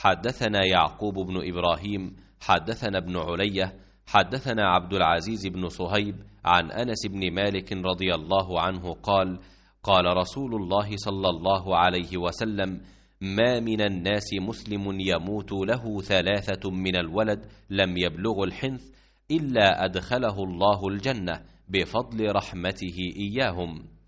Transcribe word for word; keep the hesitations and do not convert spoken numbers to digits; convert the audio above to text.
حدثنا يعقوب بن إبراهيم حدثنا ابن علية حدثنا عبد العزيز بن صهيب عن أنس بن مالك رضي الله عنه قال قال رسول الله صلى الله عليه وسلم: ما من الناس مسلم يموت له ثلاثة من الولد لم يبلغ الحنث إلا أدخله الله الجنة بفضل رحمته إياهم.